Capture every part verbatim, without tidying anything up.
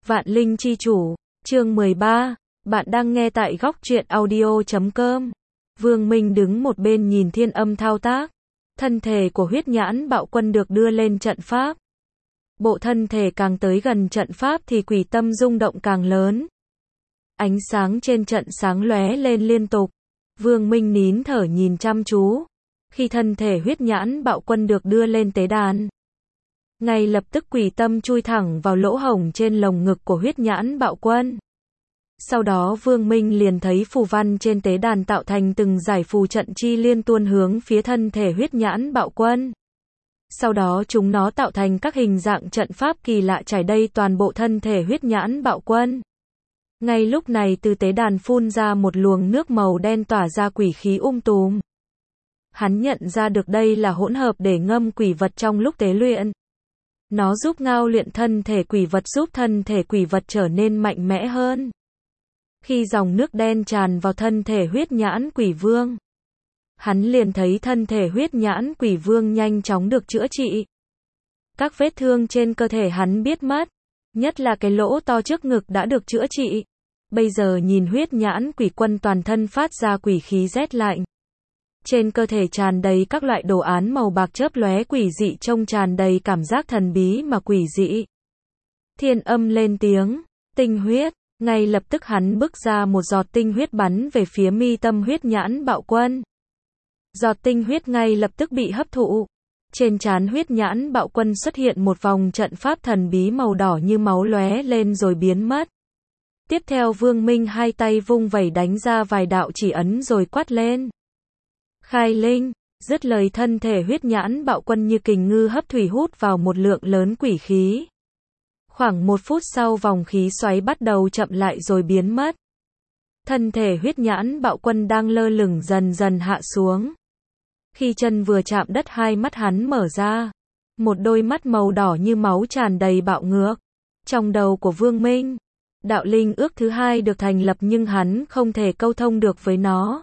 Vạn Linh Chi Chủ, chương mười ba, bạn đang nghe tại góc truyện audio chấm com. Vương Minh đứng một bên nhìn Thiên Âm thao tác. Thân thể của huyết nhãn bạo quân được đưa lên trận pháp. Bộ thân thể càng tới gần trận pháp thì quỷ tâm rung động càng lớn. Ánh sáng trên trận sáng lóe lên liên tục. Vương Minh nín thở nhìn chăm chú. Khi thân thể huyết nhãn bạo quân được đưa lên tế đàn, ngay lập tức quỷ tâm chui thẳng vào lỗ hổng trên lồng ngực của huyết nhãn bạo quân. Sau đó Vương Minh liền thấy phù văn trên tế đàn tạo thành từng giải phù trận chi liên tuôn hướng phía thân thể huyết nhãn bạo quân. Sau đó chúng nó tạo thành các hình dạng trận pháp kỳ lạ trải đầy toàn bộ thân thể huyết nhãn bạo quân. Ngay lúc này từ tế đàn phun ra một luồng nước màu đen tỏa ra quỷ khí um tùm. Hắn nhận ra được đây là hỗn hợp để ngâm quỷ vật trong lúc tế luyện. Nó giúp ngao luyện thân thể quỷ vật, giúp thân thể quỷ vật trở nên mạnh mẽ hơn. Khi dòng nước đen tràn vào thân thể huyết nhãn quỷ vương, hắn liền thấy thân thể huyết nhãn quỷ vương nhanh chóng được chữa trị. Các vết thương trên cơ thể hắn biết mất, nhất là cái lỗ to trước ngực đã được chữa trị. Bây giờ nhìn huyết nhãn quỷ quân toàn thân phát ra quỷ khí rét lạnh. Trên cơ thể tràn đầy các loại đồ án màu bạc chớp lóe quỷ dị, trông tràn đầy cảm giác thần bí mà quỷ dị. Thiên Âm lên tiếng, tinh huyết, ngay lập tức hắn bức ra một giọt tinh huyết bắn về phía mi tâm huyết nhãn bạo quân. Giọt tinh huyết ngay lập tức bị hấp thụ. Trên trán huyết nhãn bạo quân xuất hiện một vòng trận pháp thần bí màu đỏ như máu lóe lên rồi biến mất. Tiếp theo Vương Minh hai tay vung vẩy đánh ra vài đạo chỉ ấn rồi quát lên. Khai linh, dứt lời thân thể huyết nhãn bạo quân như kình ngư hấp thủy hút vào một lượng lớn quỷ khí. Khoảng một phút sau vòng khí xoáy bắt đầu chậm lại rồi biến mất. Thân thể huyết nhãn bạo quân đang lơ lửng dần dần hạ xuống. Khi chân vừa chạm đất hai mắt hắn mở ra. Một đôi mắt màu đỏ như máu tràn đầy bạo ngược. Trong đầu của Vương Minh, đạo linh ước thứ hai được thành lập nhưng hắn không thể câu thông được với nó.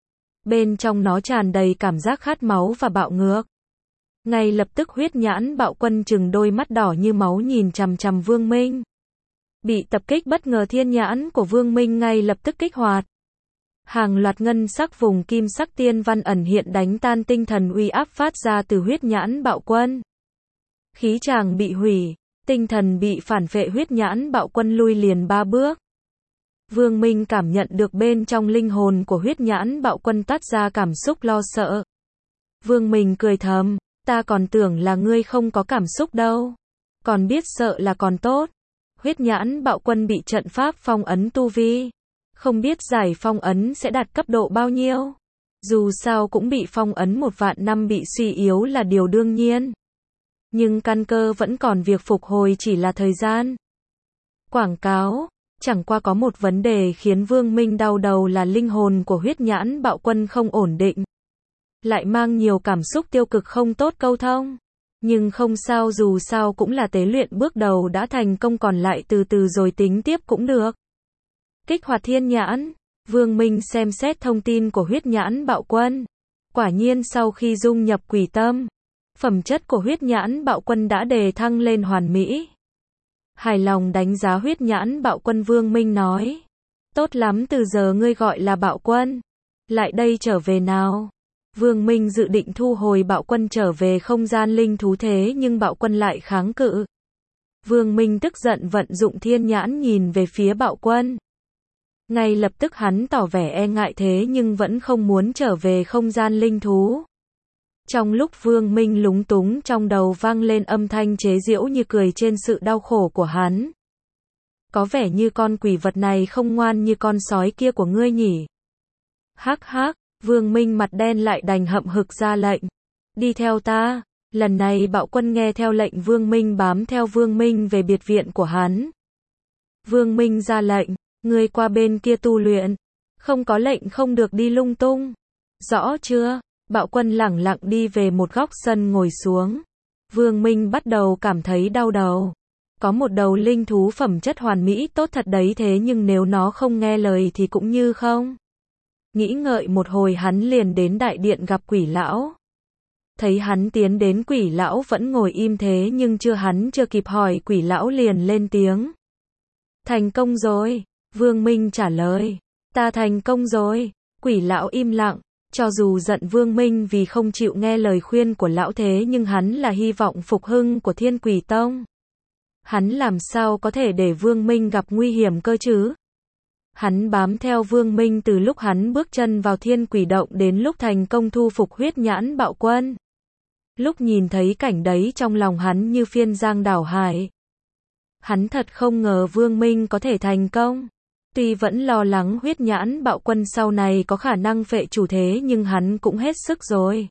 Bên trong nó tràn đầy cảm giác khát máu và bạo ngược. Ngay lập tức huyết nhãn bạo quân trừng đôi mắt đỏ như máu nhìn chằm chằm Vương Minh. Bị tập kích bất ngờ thiên nhãn của Vương Minh ngay lập tức kích hoạt. Hàng loạt ngân sắc vùng kim sắc tiên văn ẩn hiện đánh tan tinh thần uy áp phát ra từ huyết nhãn bạo quân. Khí tràng bị hủy, tinh thần bị phản vệ, huyết nhãn bạo quân lui liền ba bước. Vương Minh cảm nhận được bên trong linh hồn của huyết nhãn bạo quân toát ra cảm xúc lo sợ. Vương Minh cười thầm, ta còn tưởng là ngươi không có cảm xúc đâu. Còn biết sợ là còn tốt. Huyết nhãn bạo quân bị trận pháp phong ấn tu vi. Không biết giải phong ấn sẽ đạt cấp độ bao nhiêu. Dù sao cũng bị phong ấn một vạn năm, bị suy yếu là điều đương nhiên. Nhưng căn cơ vẫn còn, việc phục hồi chỉ là thời gian. Quảng cáo. Chẳng qua có một vấn đề khiến Vương Minh đau đầu là linh hồn của huyết nhãn bạo quân không ổn định. Lại mang nhiều cảm xúc tiêu cực không tốt câu thông. Nhưng không sao, dù sao cũng là tế luyện bước đầu đã thành công, còn lại từ từ rồi tính tiếp cũng được. Kích hoạt thiên nhãn. Vương Minh xem xét thông tin của huyết nhãn bạo quân. Quả nhiên sau khi dung nhập quỷ tâm, phẩm chất của huyết nhãn bạo quân đã đề thăng lên hoàn mỹ. Hài lòng đánh giá huyết nhãn bạo quân, Vương Minh nói. Tốt lắm, từ giờ ngươi gọi là bạo quân. Lại đây trở về nào. Vương Minh dự định thu hồi bạo quân trở về không gian linh thú, thế nhưng bạo quân lại kháng cự. Vương Minh tức giận vận dụng thiên nhãn nhìn về phía bạo quân. Ngay lập tức hắn tỏ vẻ e ngại thế nhưng vẫn không muốn trở về không gian linh thú. Trong lúc Vương Minh lúng túng, trong đầu vang lên âm thanh chế giễu như cười trên sự đau khổ của hắn. Có vẻ như con quỷ vật này không ngoan như con sói kia của ngươi nhỉ. Hắc hắc, Vương Minh mặt đen lại đành hậm hực ra lệnh. Đi theo ta. Lần này bạo quân nghe theo lệnh Vương Minh, bám theo Vương Minh về biệt viện của hắn. Vương Minh ra lệnh, ngươi qua bên kia tu luyện. Không có lệnh không được đi lung tung. Rõ chưa? Bạo quân lẳng lặng đi về một góc sân ngồi xuống. Vương Minh bắt đầu cảm thấy đau đầu. Có một đầu linh thú phẩm chất hoàn mỹ tốt thật đấy, thế nhưng nếu nó không nghe lời thì cũng như không. Nghĩ ngợi một hồi hắn liền đến đại điện gặp quỷ lão. Thấy hắn tiến đến, quỷ lão vẫn ngồi im thế nhưng chưa hắn chưa kịp hỏi quỷ lão liền lên tiếng. Thành công rồi. Vương Minh trả lời. Ta thành công rồi. Quỷ lão im lặng. Cho dù giận Vương Minh vì không chịu nghe lời khuyên của lão thế nhưng hắn là hy vọng phục hưng của Thiên Quỷ Tông. Hắn làm sao có thể để Vương Minh gặp nguy hiểm cơ chứ? Hắn bám theo Vương Minh từ lúc hắn bước chân vào Thiên Quỷ Động đến lúc thành công thu phục huyết nhãn bạo quân. Lúc nhìn thấy cảnh đấy trong lòng hắn như phiên giang đảo hải. Hắn thật không ngờ Vương Minh có thể thành công. Tuy vẫn lo lắng huyết nhãn bạo quân sau này có khả năng phệ chủ thế nhưng hắn cũng hết sức rồi.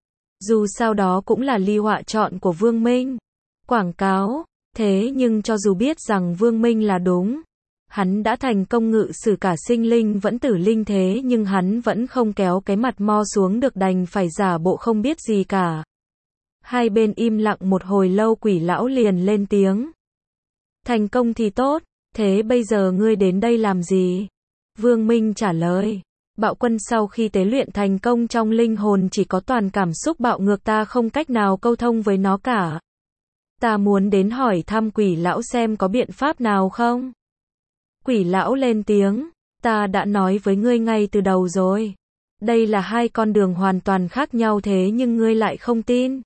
Dù sao đó cũng là ly họa chọn của Vương Minh. Quảng cáo. Thế nhưng cho dù biết rằng Vương Minh là đúng, hắn đã thành công ngự sử cả sinh linh vẫn tử linh thế nhưng hắn vẫn không kéo cái mặt mo xuống được đành phải giả bộ không biết gì cả. Hai bên im lặng một hồi lâu quỷ lão liền lên tiếng. Thành công thì tốt, thế bây giờ ngươi đến đây làm gì? Vương Minh trả lời. Bạo quân sau khi tế luyện thành công trong linh hồn chỉ có toàn cảm xúc bạo ngược ta không cách nào câu thông với nó cả. Ta muốn đến hỏi thăm quỷ lão xem có biện pháp nào không? Quỷ lão lên tiếng. Ta đã nói với ngươi ngay từ đầu rồi. Đây là hai con đường hoàn toàn khác nhau thế nhưng ngươi lại không tin.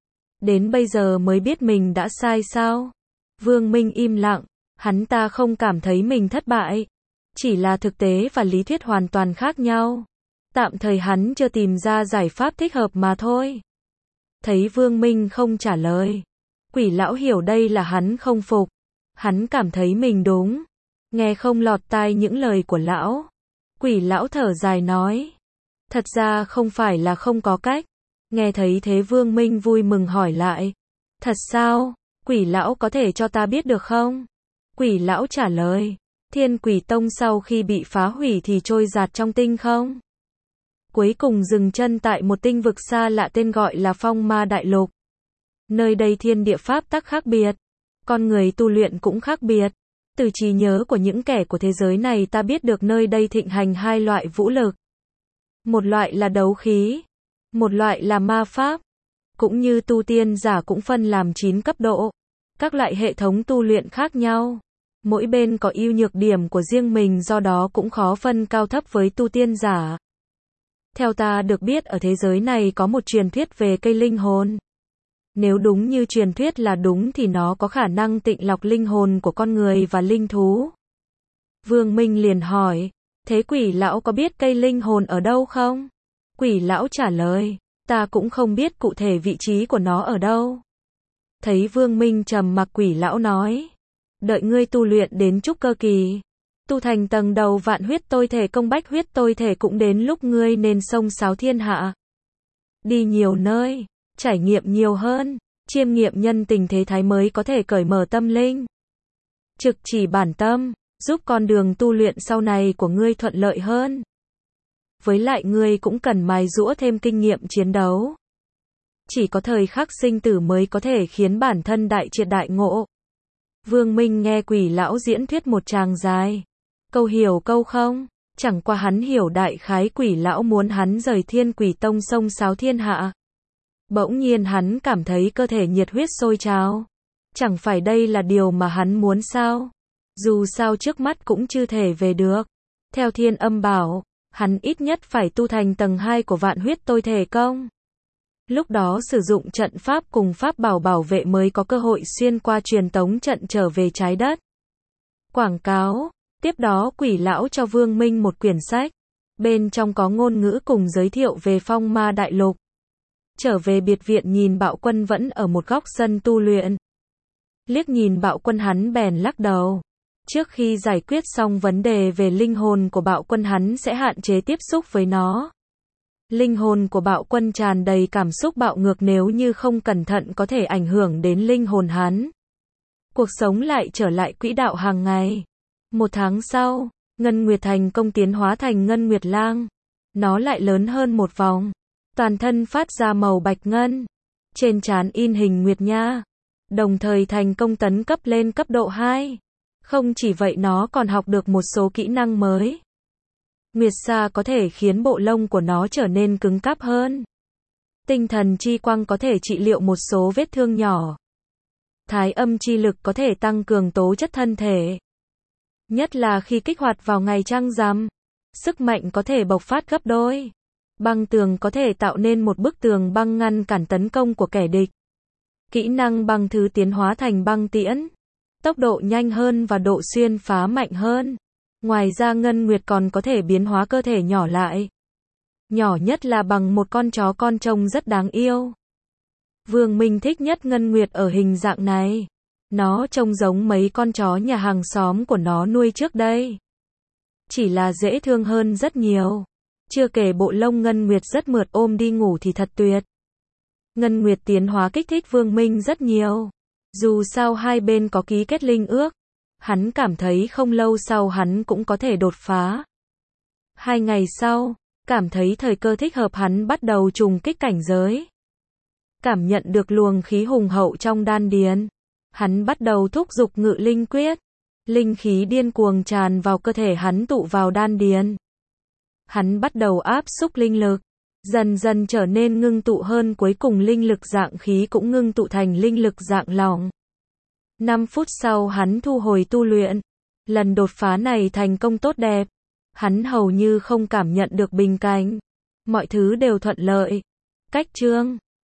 Đến bây giờ mới biết mình đã sai sao? Vương Minh im lặng. Hắn ta không cảm thấy mình thất bại. Chỉ là thực tế và lý thuyết hoàn toàn khác nhau. Tạm thời hắn chưa tìm ra giải pháp thích hợp mà thôi. Thấy Vương Minh không trả lời. Quỷ lão hiểu đây là hắn không phục. Hắn cảm thấy mình đúng. Nghe không lọt tai những lời của lão. Quỷ lão thở dài nói. Thật ra không phải là không có cách. Nghe thấy thế Vương Minh vui mừng hỏi lại. Thật sao? Quỷ lão có thể cho ta biết được không? Quỷ lão trả lời. Thiên Quỷ Tông sau khi bị phá hủy thì trôi dạt trong tinh không. Cuối cùng dừng chân tại một tinh vực xa lạ tên gọi là Phong Ma Đại Lục. Nơi đây thiên địa pháp tắc khác biệt. Con người tu luyện cũng khác biệt. Từ trí nhớ của những kẻ của thế giới này ta biết được nơi đây thịnh hành hai loại vũ lực. Một loại là đấu khí. Một loại là ma pháp. Cũng như tu tiên giả cũng phân làm chín cấp độ. Các loại hệ thống tu luyện khác nhau. Mỗi bên có ưu nhược điểm của riêng mình do đó cũng khó phân cao thấp với tu tiên giả. Theo ta được biết ở thế giới này có một truyền thuyết về cây linh hồn. Nếu đúng như truyền thuyết là đúng thì nó có khả năng tịnh lọc linh hồn của con người và linh thú. Vương Minh liền hỏi, thế quỷ lão có biết cây linh hồn ở đâu không? Quỷ lão trả lời, ta cũng không biết cụ thể vị trí của nó ở đâu. Thấy Vương Minh trầm mặc quỷ lão nói, đợi ngươi tu luyện đến trúc cơ kỳ, tu thành tầng đầu vạn huyết tôi thể công bách huyết tôi thể cũng đến lúc ngươi nên xông xáo thiên hạ. Đi nhiều nơi, trải nghiệm nhiều hơn, chiêm nghiệm nhân tình thế thái mới có thể cởi mở tâm linh. Trực chỉ bản tâm, giúp con đường tu luyện sau này của ngươi thuận lợi hơn. Với lại ngươi cũng cần mài giũa thêm kinh nghiệm chiến đấu. Chỉ có thời khắc sinh tử mới có thể khiến bản thân đại triệt đại ngộ. Vương Minh nghe quỷ lão diễn thuyết một tràng dài. Câu hiểu câu không, chẳng qua hắn hiểu đại khái quỷ lão muốn hắn rời Thiên Quỷ Tông xông xáo thiên hạ. Bỗng nhiên hắn cảm thấy cơ thể nhiệt huyết sôi trào. Chẳng phải đây là điều mà hắn muốn sao? Dù sao trước mắt cũng chưa thể về được. Theo Thiên Âm bảo, hắn ít nhất phải tu thành tầng hai của vạn huyết tôi thể công. Lúc đó sử dụng trận pháp cùng pháp bảo bảo vệ mới có cơ hội xuyên qua truyền tống trận trở về trái đất. Quảng cáo. Tiếp đó quỷ lão cho Vương Minh một quyển sách. Bên trong có ngôn ngữ cùng giới thiệu về Phong Ma Đại Lục. Trở về biệt viện nhìn Bạo Quân vẫn ở một góc sân tu luyện. Liếc nhìn Bạo Quân hắn bèn lắc đầu. Trước khi giải quyết xong vấn đề về linh hồn của Bạo Quân hắn sẽ hạn chế tiếp xúc với nó. Linh hồn của Bạo Quân tràn đầy cảm xúc bạo ngược nếu như không cẩn thận có thể ảnh hưởng đến linh hồn hắn. Cuộc sống lại trở lại quỹ đạo hàng ngày. Một tháng sau, Ngân Nguyệt thành công tiến hóa thành Ngân Nguyệt Lang. Nó lại lớn hơn một vòng. Toàn thân phát ra màu bạch ngân. Trên trán in hình Nguyệt Nha. Đồng thời thành công tấn cấp lên cấp độ hai. Không chỉ vậy nó còn học được một số kỹ năng mới. Nguyệt Sa có thể khiến bộ lông của nó trở nên cứng cáp hơn. Tinh thần chi quang có thể trị liệu một số vết thương nhỏ. Thái âm chi lực có thể tăng cường tố chất thân thể. Nhất là khi kích hoạt vào ngày trăng rằm, sức mạnh có thể bộc phát gấp đôi. Băng tường có thể tạo nên một bức tường băng ngăn cản tấn công của kẻ địch. Kỹ năng băng thứ tiến hóa thành băng tiễn. Tốc độ nhanh hơn và độ xuyên phá mạnh hơn. Ngoài ra Ngân Nguyệt còn có thể biến hóa cơ thể nhỏ lại. Nhỏ nhất là bằng một con chó con trông rất đáng yêu. Vương Minh thích nhất Ngân Nguyệt ở hình dạng này. Nó trông giống mấy con chó nhà hàng xóm của nó nuôi trước đây. Chỉ là dễ thương hơn rất nhiều. Chưa kể bộ lông Ngân Nguyệt rất mượt, ôm đi ngủ thì thật tuyệt. Ngân Nguyệt tiến hóa kích thích Vương Minh rất nhiều. Dù sao hai bên có ký kết linh ước, hắn cảm thấy không lâu sau hắn cũng có thể đột phá. Hai ngày sau, cảm thấy thời cơ thích hợp, hắn bắt đầu trùng kích cảnh giới. Cảm nhận được luồng khí hùng hậu trong đan điền, hắn bắt đầu thúc giục Ngự Linh Quyết. Linh khí điên cuồng tràn vào cơ thể hắn, tụ vào đan điền. Hắn bắt đầu áp xúc linh lực, dần dần trở nên ngưng tụ hơn, cuối cùng linh lực dạng khí cũng ngưng tụ thành linh lực dạng lỏng. năm phút sau hắn thu hồi tu luyện. Lần đột phá này thành công tốt đẹp. Hắn hầu như không cảm nhận được bình cảnh. Mọi thứ đều thuận lợi. Cách chương